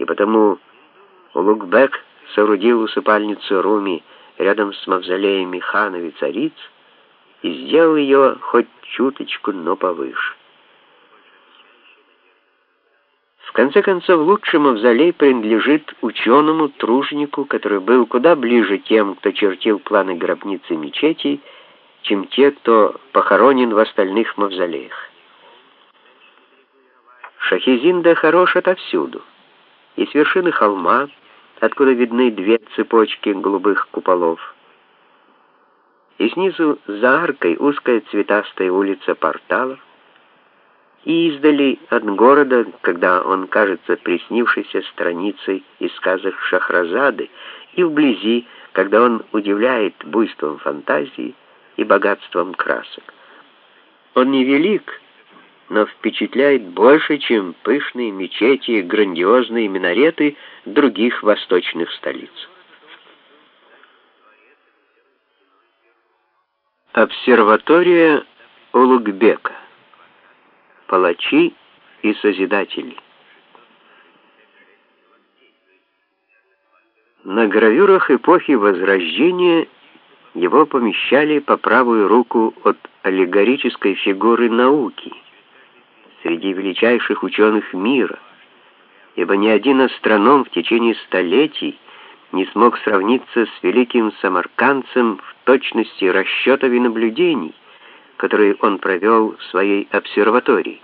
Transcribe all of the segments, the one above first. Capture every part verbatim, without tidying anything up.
и потому Улугбек соорудил усыпальницу Руми рядом с мавзолеями ханов и цариц и сделал ее хоть чуточку, но повыше. В конце концов, лучший мавзолей принадлежит ученому-труженику, который был куда ближе тем, кто чертил планы гробницы мечетей, чем те, кто похоронен в остальных мавзолеях. Шахи-Зинда хорош отовсюду. И с вершины холма, откуда видны две цепочки голубых куполов, и снизу за аркой узкая цветастая улица порталов, и издали от города, когда он кажется приснившейся страницей из сказок Шахразады, и вблизи, когда он удивляет буйством фантазии и богатством красок. Он невелик, но впечатляет больше, чем пышные мечети и грандиозные минареты других восточных столиц. Обсерватория Улугбека. Палачи и созидатели. На гравюрах эпохи Возрождения его помещали по правую руку от аллегорической фигуры науки, среди величайших ученых мира, ибо ни один астроном в течение столетий не смог сравниться с великим самаркандцем в точности расчетов и наблюдений, которые он провел в своей обсерватории.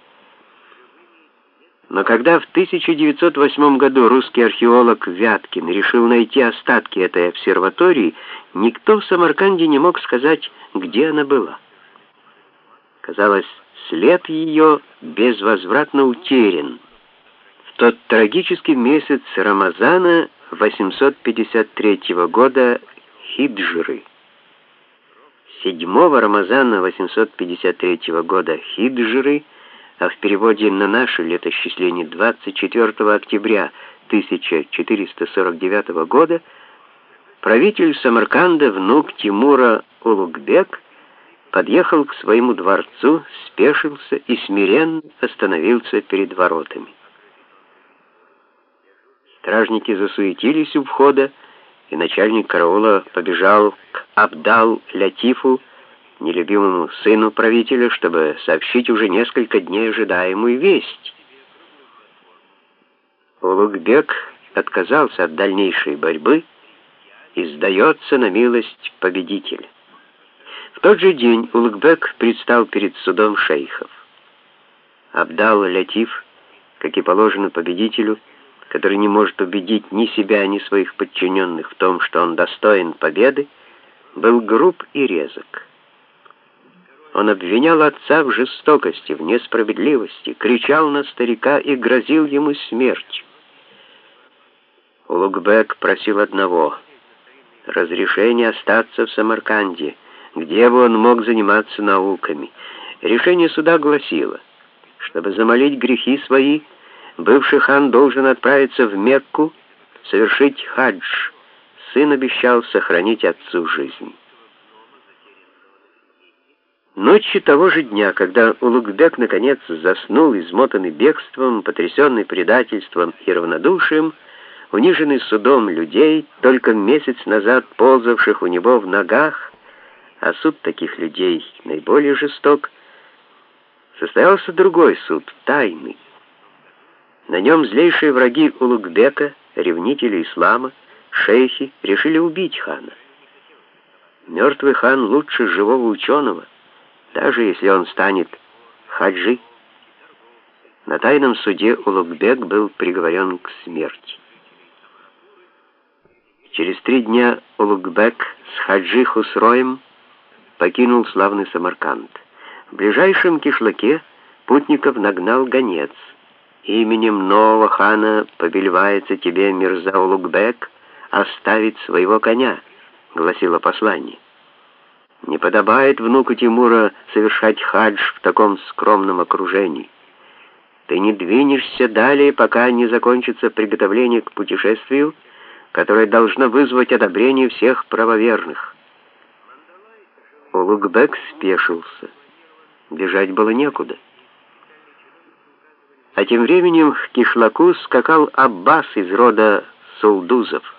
Но когда в тысяча девятьсот восьмом году русский археолог Вяткин решил найти остатки этой обсерватории, никто в Самарканде не мог сказать, где она была. Казалось, след ее безвозвратно утерян. В тот трагический месяц Рамазана восемьсот пятьдесят третьего года хиджры. седьмого Рамазана восемьсот пятьдесят третьего года хиджры, а в переводе на наше летосчисление двадцать четвёртого октября тысяча четыреста сорок девятого года, правитель Самарканда, внук Тимура Улугбек, подъехал к своему дворцу, спешился и смиренно остановился перед воротами. Стражники засуетились у входа, и начальник караула побежал к Абдал-Лятифу, нелюбимому сыну правителя, чтобы сообщить уже несколько дней ожидаемую весть. Улугбек отказался от дальнейшей борьбы и сдается на милость победителя. В тот же день Улугбек предстал перед судом шейхов. Абдал-Лятиф, как и положено победителю, который не может убедить ни себя, ни своих подчиненных в том, что он достоин победы, был груб и резок. Он обвинял отца в жестокости, в несправедливости, кричал на старика и грозил ему смертью. Улугбек просил одного — разрешения остаться в Самарканде, где бы он мог заниматься науками. Решение суда гласило, чтобы замолить грехи свои, бывший хан должен отправиться в Мекку, совершить хадж. Сын обещал сохранить отцу жизнь. Ночью того же дня, когда Улугбек наконец заснул, измотанный бегством, потрясенный предательством и равнодушием, униженный судом людей, только месяц назад ползавших у него в ногах, а суд таких людей наиболее жесток, состоялся другой суд, тайный. На нем злейшие враги Улугбека, ревнители ислама, шейхи, решили убить хана. Мертвый хан лучше живого ученого, даже если он станет хаджи. На тайном суде Улугбек был приговорен к смерти. Через три дня Улугбек с хаджи Хусроем покинул славный Самарканд. В ближайшем кишлаке путников нагнал гонец. «Именем нового хана повелевается тебе, Мирза Улугбек, оставить своего коня», — гласило послание. «Не подобает внуку Тимура совершать хадж в таком скромном окружении. Ты не двинешься далее, пока не закончится приготовление к путешествию, которое должно вызвать одобрение всех правоверных». Улугбек спешился. Бежать было некуда. А тем временем к кишлаку скакал Аббас из рода Сулдузов.